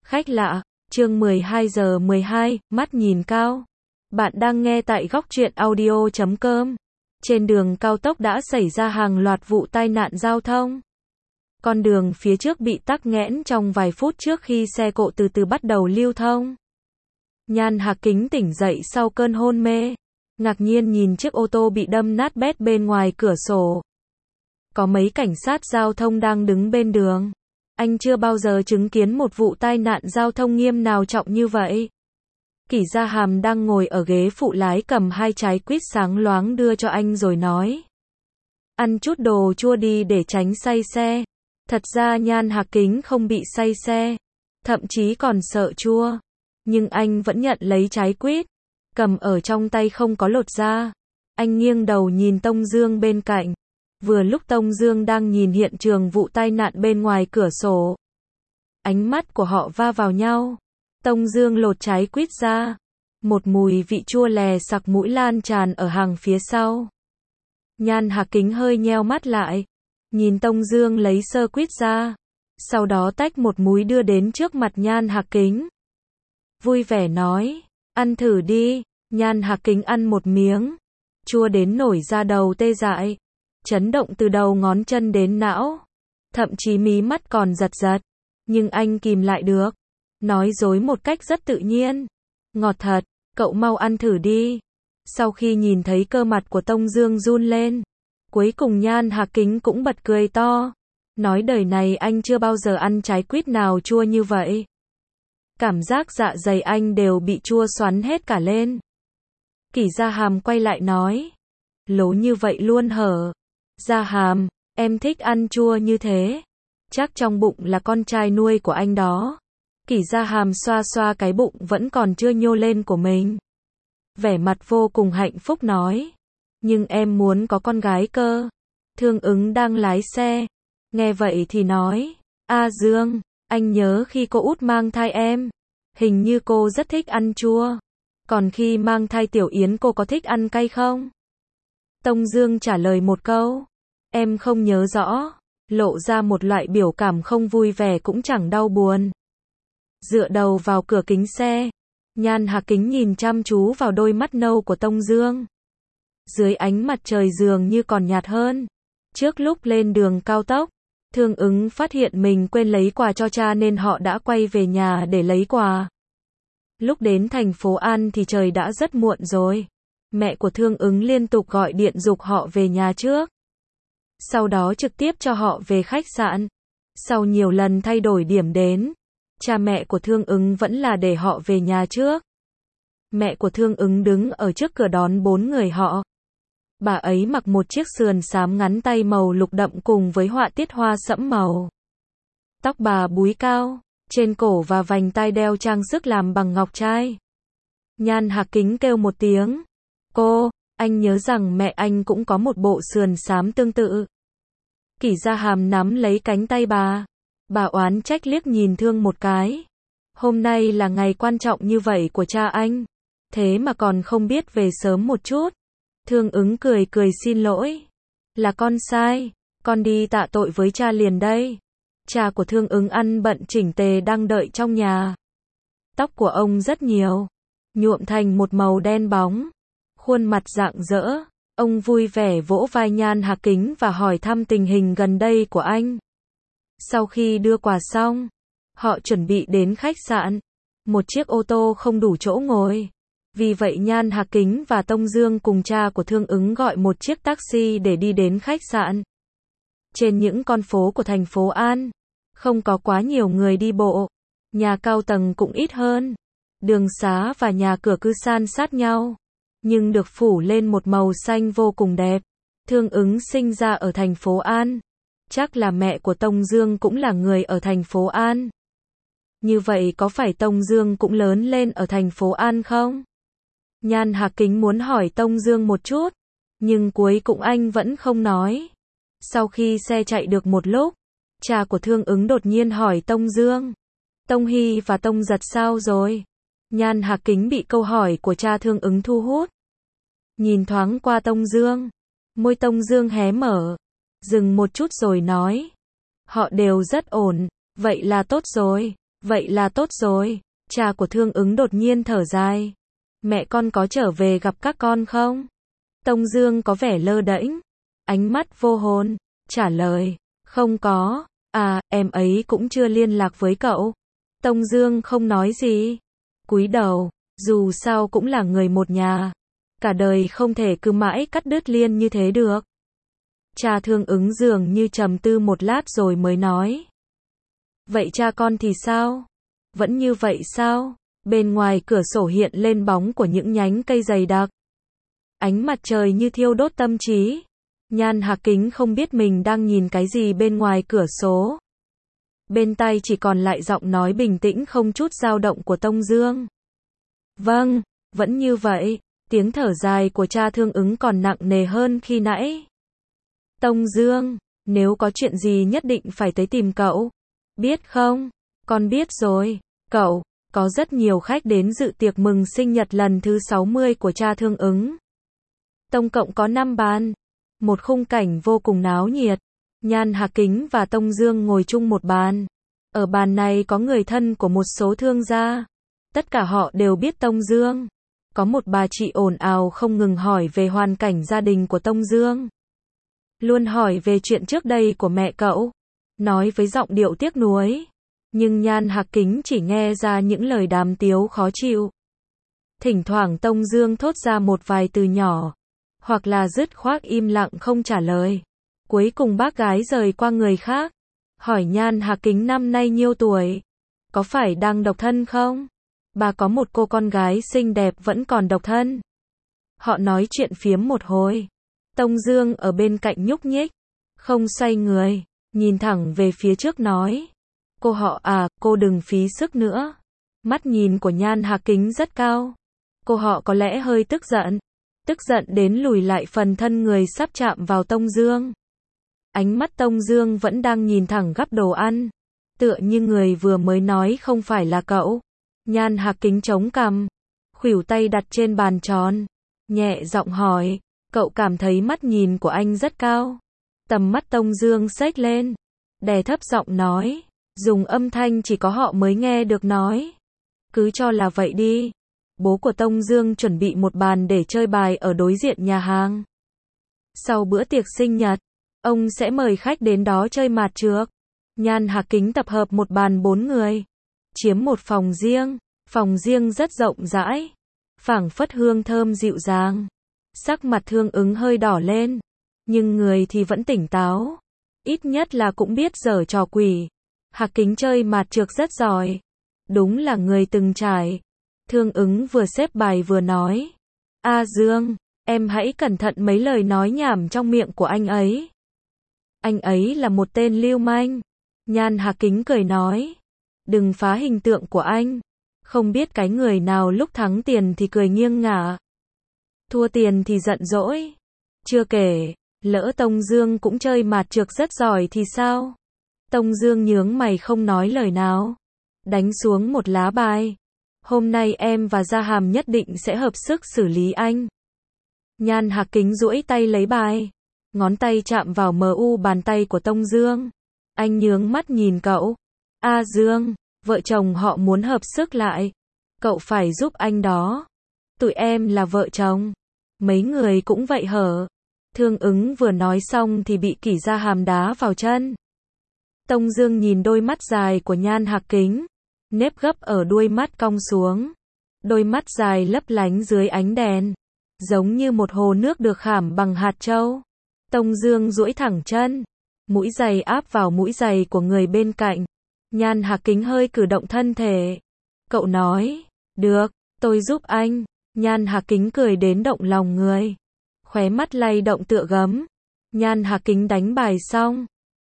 Khách lạ, chương 12 giờ 12, mắt nhìn cao. Bạn đang nghe tại góc truyện audio.com. Trên đường cao tốc đã xảy ra hàng loạt vụ tai nạn giao thông. Con đường phía trước bị tắc nghẽn trong vài phút trước khi xe cộ từ từ bắt đầu lưu thông. Nhan Hạc Kính tỉnh dậy sau cơn hôn mê, ngạc nhiên nhìn chiếc ô tô bị đâm nát bét bên ngoài cửa sổ. Có mấy cảnh sát giao thông đang đứng bên đường. Anh chưa bao giờ chứng kiến một vụ tai nạn giao thông nghiêm nào trọng như vậy. Kỷ Gia Hàm đang ngồi ở ghế phụ lái cầm hai trái quýt sáng loáng đưa cho anh rồi nói. Ăn chút đồ chua đi để tránh say xe. Thật ra Nhan Hạc Kính không bị say xe, thậm chí còn sợ chua. Nhưng anh vẫn nhận lấy trái quýt, cầm ở trong tay không có lột ra. Anh nghiêng đầu nhìn Tông Dương bên cạnh. Vừa lúc Tông Dương đang nhìn hiện trường vụ tai nạn bên ngoài cửa sổ. Ánh mắt của họ va vào nhau. Tông Dương lột trái quýt ra. Một mùi vị chua lè sặc mũi lan tràn ở hàng phía sau. Nhan Hạc Kính hơi nheo mắt lại. Nhìn Tông Dương lấy sơ quýt ra. Sau đó tách một múi đưa đến trước mặt Nhan Hạc Kính. Vui vẻ nói, ăn thử đi. Nhan Hạc Kính ăn một miếng. Chua đến nổi da đầu tê dại. Chấn động từ đầu ngón chân đến não. Thậm chí mí mắt còn giật giật. Nhưng anh kìm lại được. Nói dối một cách rất tự nhiên. Ngọt thật, cậu mau ăn thử đi. Sau khi nhìn thấy cơ mặt của Tông Dương run lên. Cuối cùng Nhan Hạc Kính cũng bật cười to. Nói đời này anh chưa bao giờ ăn trái quýt nào chua như vậy. Cảm giác dạ dày anh đều bị chua xoắn hết cả lên. Kỷ Gia Hàm quay lại nói. Lố như vậy luôn hở. Gia Hàm, em thích ăn chua như thế. Chắc trong bụng là con trai nuôi của anh đó. Kỷ Gia Hàm xoa xoa cái bụng vẫn còn chưa nhô lên của mình. Vẻ mặt vô cùng hạnh phúc nói. Nhưng em muốn có con gái cơ. Thương Ứng đang lái xe. Nghe vậy thì nói. A Dương, anh nhớ khi cô út mang thai em. Hình như cô rất thích ăn chua. Còn khi mang thai Tiểu Yến cô có thích ăn cay không? Tông Dương trả lời một câu. Em không nhớ rõ. Lộ ra một loại biểu cảm không vui vẻ cũng chẳng đau buồn. Dựa đầu vào cửa kính xe. Nhan Hạc Kính nhìn chăm chú vào đôi mắt nâu của Tông Dương. Dưới ánh mặt trời dường như còn nhạt hơn. Trước lúc lên đường cao tốc, Thương Ứng phát hiện mình quên lấy quà cho cha nên họ đã quay về nhà để lấy quà. Lúc đến thành phố An thì trời đã rất muộn rồi. Mẹ của Thương Ứng liên tục gọi điện giục họ về nhà trước. Sau đó trực tiếp cho họ về khách sạn. Sau nhiều lần thay đổi điểm đến, cha mẹ của Thương Ứng vẫn là để họ về nhà trước. Mẹ của Thương Ứng đứng ở trước cửa đón 4 người họ. Bà ấy mặc một chiếc sườn xám ngắn tay màu lục đậm cùng với họa tiết hoa sẫm màu. Tóc bà búi cao, trên cổ và vành tai đeo trang sức làm bằng ngọc trai. Nhan Hạc Kính kêu một tiếng. Cô, anh nhớ rằng mẹ anh cũng có một bộ sườn xám tương tự. Kỷ Gia Hàm nắm lấy cánh tay bà. Bà oán trách liếc nhìn Thương một cái. Hôm nay là ngày quan trọng như vậy của cha anh. Thế mà còn không biết về sớm một chút. Thương Ứng cười cười xin lỗi. Là con sai. Con đi tạ tội với cha liền đây. Cha của Thương Ứng ăn bận chỉnh tề đang đợi trong nhà. Tóc của ông rất nhiều. Nhuộm thành một màu đen bóng. Khuôn mặt rạng rỡ. Ông vui vẻ vỗ vai Nhan Hạc Kính và hỏi thăm tình hình gần đây của anh. Sau khi đưa quà xong, họ chuẩn bị đến khách sạn. Một chiếc ô tô không đủ chỗ ngồi. Vì vậy Nhan Hạc Kính và Tông Dương cùng cha của Thương Ứng gọi một chiếc taxi để đi đến khách sạn. Trên những con phố của thành phố An, không có quá nhiều người đi bộ. Nhà cao tầng cũng ít hơn. Đường xá và nhà cửa cứ san sát nhau. Nhưng được phủ lên một màu xanh vô cùng đẹp. Thương Ứng sinh ra ở thành phố An. Chắc là mẹ của Tông Dương cũng là người ở thành phố An. Như vậy có phải Tông Dương cũng lớn lên ở thành phố An không? Nhan Hạc Kính muốn hỏi Tông Dương một chút. Nhưng cuối cùng anh vẫn không nói. Sau khi xe chạy được một lúc, cha của Thương Ứng đột nhiên hỏi Tông Dương. Tông Hy và Tông Giật sao rồi? Nhan Hạc Kính bị câu hỏi của cha Thương Ứng thu hút. Nhìn thoáng qua Tông Dương. Môi Tông Dương hé mở. Dừng một chút rồi nói. Họ đều rất ổn. Vậy là tốt rồi. Vậy là tốt rồi. Cha của Thương Ứng đột nhiên thở dài. Mẹ con có trở về gặp các con không? Tông Dương có vẻ lơ đễnh, ánh mắt vô hồn, trả lời, không có. À, em ấy cũng chưa liên lạc với cậu. Tông Dương không nói gì, cúi đầu, dù sao cũng là người một nhà. Cả đời không thể cứ mãi cắt đứt liên như thế được. Cha Thương Ứng dường như trầm tư một lát rồi mới nói. Vậy cha con thì sao? Vẫn như vậy sao? Bên ngoài cửa sổ hiện lên bóng của những nhánh cây dày đặc. Ánh mặt trời như thiêu đốt tâm trí. Nhan Hạc Kính không biết mình đang nhìn cái gì bên ngoài cửa sổ. Bên tai chỉ còn lại giọng nói bình tĩnh không chút dao động của Tông Dương. Vâng, vẫn như vậy. Tiếng thở dài của cha Thương Ứng còn nặng nề hơn khi nãy. Tông Dương, nếu có chuyện gì nhất định phải tới tìm cậu. Biết không? Con biết rồi. Cậu, có rất nhiều khách đến dự tiệc mừng sinh nhật lần thứ 60 của cha Thương Ứng. Tổng cộng có 5 bàn. Một khung cảnh vô cùng náo nhiệt. Nhan Hạc Kính và Tông Dương ngồi chung một bàn. Ở bàn này có người thân của một số thương gia. Tất cả họ đều biết Tông Dương. Có một bà chị ồn ào không ngừng hỏi về hoàn cảnh gia đình của Tông Dương. Luôn hỏi về chuyện trước đây của mẹ cậu. Nói với giọng điệu tiếc nuối. Nhưng Nhan Hạc Kính chỉ nghe ra những lời đàm tiếu khó chịu. Thỉnh thoảng Tông Dương thốt ra một vài từ nhỏ. Hoặc là dứt khoát im lặng không trả lời. Cuối cùng bác gái rời qua người khác. Hỏi Nhan Hạc Kính năm nay nhiêu tuổi? Có phải đang độc thân không? Bà có một cô con gái xinh đẹp vẫn còn độc thân. Họ nói chuyện phiếm một hồi. Tông Dương ở bên cạnh nhúc nhích. Không xoay người. Nhìn thẳng về phía trước nói. Cô họ à, cô đừng phí sức nữa. Mắt nhìn của Nhan Hạc Kính rất cao. Cô họ có lẽ hơi tức giận. Tức giận đến lùi lại phần thân người sắp chạm vào Tông Dương. Ánh mắt Tông Dương vẫn đang nhìn thẳng gắp đồ ăn. Tựa như người vừa mới nói không phải là cậu. Nhan Hạc Kính chống cằm. Khuỷu tay đặt trên bàn tròn. Nhẹ giọng hỏi. Cậu cảm thấy mắt nhìn của anh rất cao. Tầm mắt Tông Dương xếch lên. Đè thấp giọng nói. Dùng âm thanh chỉ có họ mới nghe được nói. Cứ cho là vậy đi. Bố của Tông Dương chuẩn bị một bàn để chơi bài ở đối diện nhà hàng. Sau bữa tiệc sinh nhật, ông sẽ mời khách đến đó chơi mạt trược. Nhan Hạc Kính tập hợp một bàn 4 người. Chiếm một phòng riêng. Phòng riêng rất rộng rãi. Phảng phất hương thơm dịu dàng. Sắc mặt Thương Ứng hơi đỏ lên. Nhưng người thì vẫn tỉnh táo. Ít nhất là cũng biết giở trò quỷ. Hạc Kính chơi mạt trược rất giỏi. Đúng là người từng trải. Thương Ứng vừa xếp bài vừa nói. A Dương, em hãy cẩn thận mấy lời nói nhảm trong miệng của anh ấy. Anh ấy là một tên lưu manh. Nhan Hạc Kính cười nói. Đừng phá hình tượng của anh. Không biết cái người nào lúc thắng tiền thì cười nghiêng ngả. Thua tiền thì giận dỗi. Chưa kể, lỡ Tông Dương cũng chơi mạt trược rất giỏi thì sao? Tông Dương nhướng mày không nói lời nào. Đánh xuống một lá bài. Hôm nay em và Gia Hàm nhất định sẽ hợp sức xử lý anh. Nhan Hạc Kính duỗi tay lấy bài. Ngón tay chạm vào mu bàn tay của Tông Dương. Anh nhướng mắt nhìn cậu. A Dương, vợ chồng họ muốn hợp sức lại. Cậu phải giúp anh đó. Tụi em là vợ chồng. Mấy người cũng vậy hở. Thương Ứng vừa nói xong thì bị Kỷ Gia Hàm đá vào chân. Tông Dương nhìn đôi mắt dài của Nhan Hạc Kính. Nếp gấp ở đuôi mắt cong xuống. Đôi mắt dài lấp lánh dưới ánh đèn. Giống như một hồ nước được khảm bằng hạt châu. Tông Dương duỗi thẳng chân. Mũi giày áp vào mũi giày của người bên cạnh. Nhan Hạc Kính hơi cử động thân thể. Cậu nói. Được, tôi giúp anh. Nhan Hạc Kính cười đến động lòng người. Khóe mắt lay động tựa gấm. Nhan Hạc Kính đánh bài xong.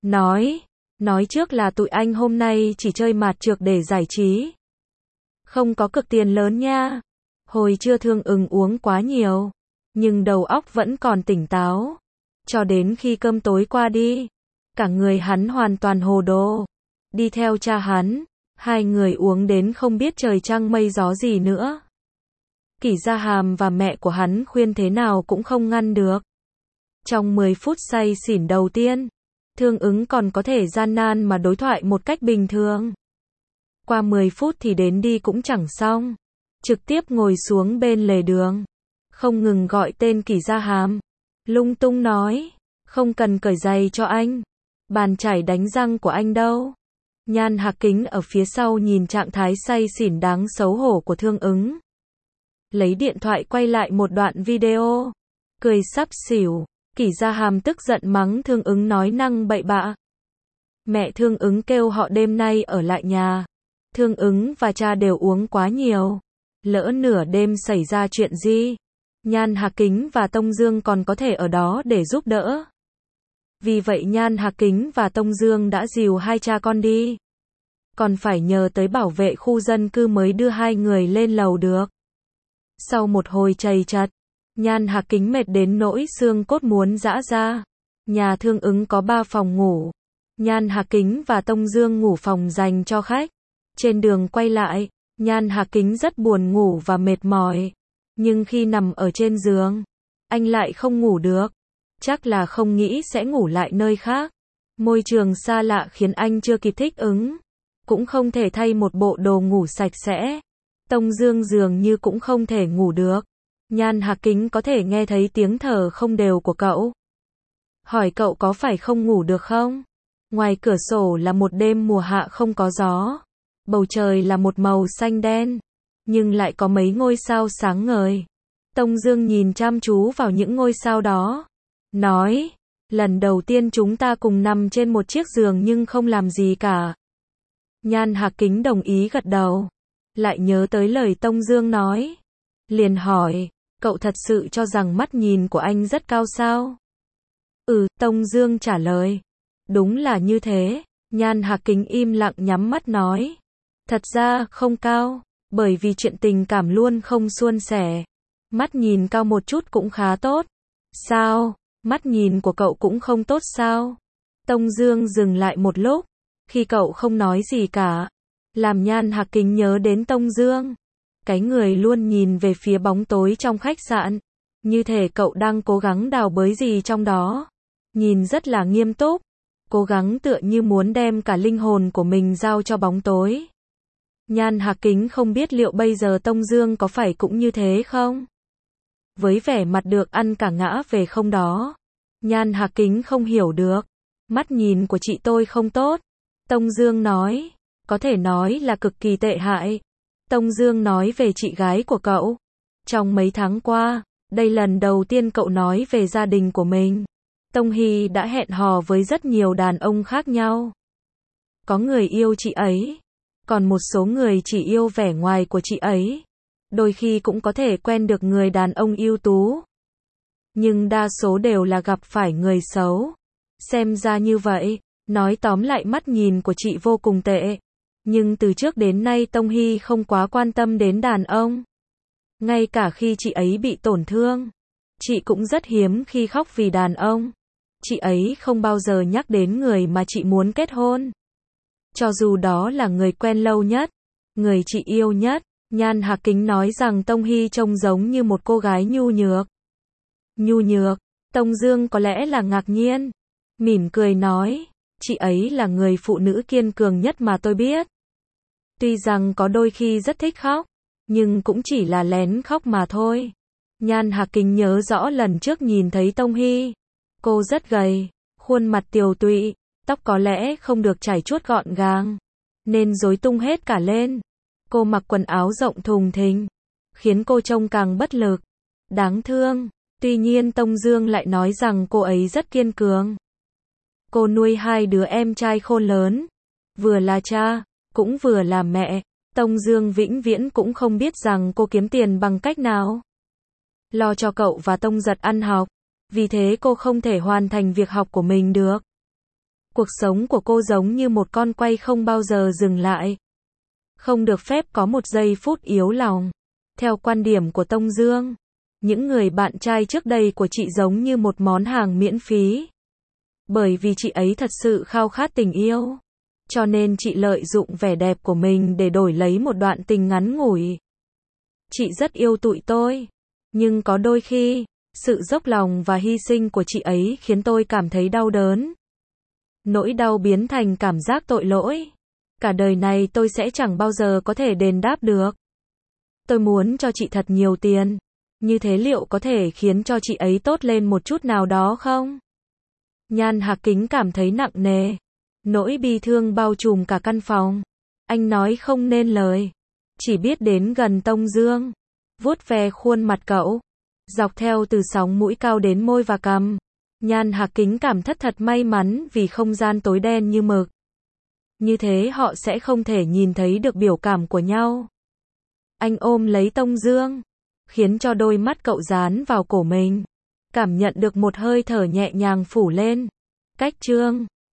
Nói trước là tụi anh hôm nay chỉ chơi mạt trược để giải trí. Không có cược tiền lớn nha. Hồi trưa Thương Ứng uống quá nhiều. Nhưng đầu óc vẫn còn tỉnh táo. Cho đến khi cơm tối qua đi. Cả người hắn hoàn toàn hồ đồ. Đi theo cha hắn. Hai người uống đến không biết trời trăng mây gió gì nữa. Kỷ Gia Hàm và mẹ của hắn khuyên thế nào cũng không ngăn được. Trong 10 phút say xỉn đầu tiên, Thương Ứng còn có thể gian nan mà đối thoại một cách bình thường. Qua 10 phút thì đến đi cũng chẳng xong. Trực tiếp ngồi xuống bên lề đường. Không ngừng gọi tên Kỷ Gia Hàm. Lung tung nói. Không cần cởi giày cho anh. Bàn chải đánh răng của anh đâu. Nhan Hạc Kính ở phía sau nhìn trạng thái say xỉn đáng xấu hổ của Thương Ứng. Lấy điện thoại quay lại một đoạn video. Cười sắp xỉu. Kỷ Gia Hàm tức giận mắng Thương Ứng nói năng bậy bạ. Mẹ Thương Ứng kêu họ đêm nay ở lại nhà. Thương Ứng và cha đều uống quá nhiều. Lỡ nửa đêm xảy ra chuyện gì? Nhan Hạc Kính và Tông Dương còn có thể ở đó để giúp đỡ. Vì vậy Nhan Hạc Kính và Tông Dương đã dìu hai cha con đi. Còn phải nhờ tới bảo vệ khu dân cư mới đưa hai người lên lầu được. Sau một hồi chầy chật, Nhan Hạc Kính mệt đến nỗi xương cốt muốn giã ra. Nhà Thương Ứng có 3 phòng ngủ. Nhan Hạc Kính và Tông Dương ngủ phòng dành cho khách. Trên đường quay lại, Nhan Hạc Kính rất buồn ngủ và mệt mỏi. Nhưng khi nằm ở trên giường, anh lại không ngủ được. Chắc là không nghĩ sẽ ngủ lại nơi khác. Môi trường xa lạ khiến anh chưa kịp thích ứng. Cũng không thể thay một bộ đồ ngủ sạch sẽ. Tông Dương dường như cũng không thể ngủ được. Nhan Hạc Kính có thể nghe thấy tiếng thở không đều của cậu. Hỏi cậu có phải không ngủ được không? Ngoài cửa sổ là một đêm mùa hạ không có gió. Bầu trời là một màu xanh đen. Nhưng lại có mấy ngôi sao sáng ngời. Tông Dương nhìn chăm chú vào những ngôi sao đó. Nói, lần đầu tiên chúng ta cùng nằm trên một chiếc giường nhưng không làm gì cả. Nhan Hạc Kính đồng ý gật đầu. Lại nhớ tới lời Tông Dương nói. Liền hỏi, cậu thật sự cho rằng mắt nhìn của anh rất cao sao? Tông Dương trả lời. Đúng là như thế. Nhan Hạc Kính im lặng nhắm mắt nói. Thật ra, không cao. Bởi vì chuyện tình cảm luôn không suôn sẻ. Mắt nhìn cao một chút cũng khá tốt. Sao? Mắt nhìn của cậu cũng không tốt sao? Tông Dương dừng lại một lúc. Khi cậu không nói gì cả. Làm Nhan Hạc Kính nhớ đến Tông Dương. Cái người luôn nhìn về phía bóng tối trong khách sạn. Như thể cậu đang cố gắng đào bới gì trong đó. Nhìn rất là nghiêm túc. Cố gắng tựa như muốn đem cả linh hồn của mình giao cho bóng tối. Nhan Hạc Kính không biết liệu bây giờ Tông Dương có phải cũng như thế không? Với vẻ mặt được ăn cả ngã về không đó. Nhan Hạc Kính không hiểu được. Mắt nhìn của chị tôi không tốt. Tông Dương nói. Có thể nói là cực kỳ tệ hại. Tông Dương nói về chị gái của cậu. Trong mấy tháng qua, đây lần đầu tiên cậu nói về gia đình của mình. Tông Hy đã hẹn hò với rất nhiều đàn ông khác nhau. Có người yêu chị ấy. Còn một số người chỉ yêu vẻ ngoài của chị ấy. Đôi khi cũng có thể quen được người đàn ông ưu tú. Nhưng đa số đều là gặp phải người xấu. Xem ra như vậy, nói tóm lại mắt nhìn của chị vô cùng tệ. Nhưng từ trước đến nay Tông Hy không quá quan tâm đến đàn ông. Ngay cả khi chị ấy bị tổn thương, chị cũng rất hiếm khi khóc vì đàn ông. Chị ấy không bao giờ nhắc đến người mà chị muốn kết hôn. Cho dù đó là người quen lâu nhất, người chị yêu nhất. Nhan Hạc Kính nói rằng Tông Hy trông giống như một cô gái nhu nhược. Nhu nhược? Tông Dương có lẽ là ngạc nhiên. Mỉm cười nói, chị ấy là người phụ nữ kiên cường nhất mà tôi biết. Tuy rằng có đôi khi rất thích khóc, nhưng cũng chỉ là lén khóc mà thôi. Nhan Hạc Kính nhớ rõ lần trước nhìn thấy Tông Hy. Cô rất gầy, khuôn mặt tiều tụy, tóc có lẽ không được chải chuốt gọn gàng, nên rối tung hết cả lên. Cô mặc quần áo rộng thùng thình, khiến cô trông càng bất lực, đáng thương. Tuy nhiên Tông Dương lại nói rằng cô ấy rất kiên cường. Cô nuôi 2 đứa em trai khôn lớn, vừa là cha, cũng vừa là mẹ. Tông Dương vĩnh viễn cũng không biết rằng cô kiếm tiền bằng cách nào. Lo cho cậu và Tông Giật ăn học, vì thế cô không thể hoàn thành việc học của mình được. Cuộc sống của cô giống như một con quay không bao giờ dừng lại. Không được phép có một giây phút yếu lòng. Theo quan điểm của Tông Dương, những người bạn trai trước đây của chị giống như một món hàng miễn phí. Bởi vì chị ấy thật sự khao khát tình yêu. Cho nên chị lợi dụng vẻ đẹp của mình để đổi lấy một đoạn tình ngắn ngủi. Chị rất yêu tụi tôi. Nhưng có đôi khi, sự dốc lòng và hy sinh của chị ấy khiến tôi cảm thấy đau đớn. Nỗi đau biến thành cảm giác tội lỗi. Cả đời này tôi sẽ chẳng bao giờ có thể đền đáp được. Tôi muốn cho chị thật nhiều tiền. Như thế liệu có thể khiến cho chị ấy tốt lên một chút nào đó không? Nhan Hạc Kính cảm thấy nặng nề. Nỗi bi thương bao trùm cả căn phòng. Anh nói không nên lời. Chỉ biết đến gần Tông Dương. Vuốt ve khuôn mặt cậu. Dọc theo từ sóng mũi cao đến môi và cằm. Nhan Hạc Kính cảm thất thật may mắn vì không gian tối đen như mực. Như thế họ sẽ không thể nhìn thấy được biểu cảm của nhau. Anh ôm lấy Tông Dương. Khiến cho đôi mắt cậu dán vào cổ mình. Cảm nhận được một hơi thở nhẹ nhàng phủ lên. Cách chương